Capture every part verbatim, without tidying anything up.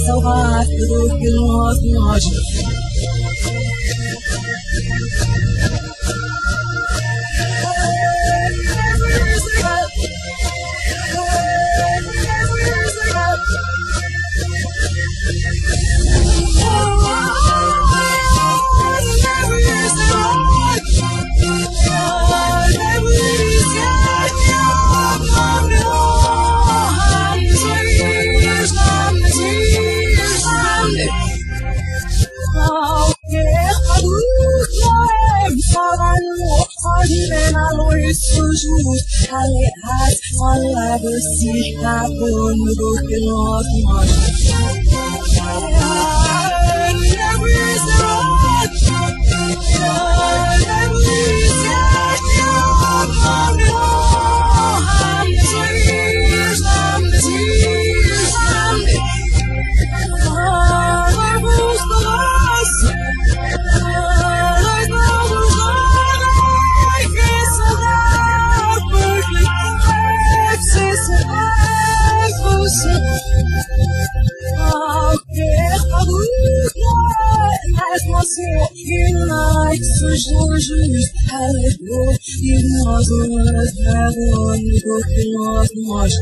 salvar tudo que nós nós Aliás, olha você acabou no que nós Jesus, hallelujah, you know the heaven, you can know the most.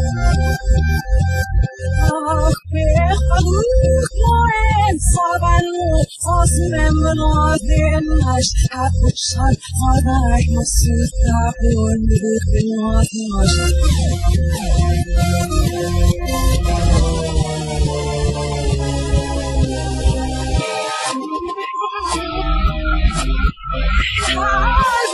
Oh, hallelujah, Sabbath, awesome, and Lord, then I have to shut for the light, my sister, you can know the most.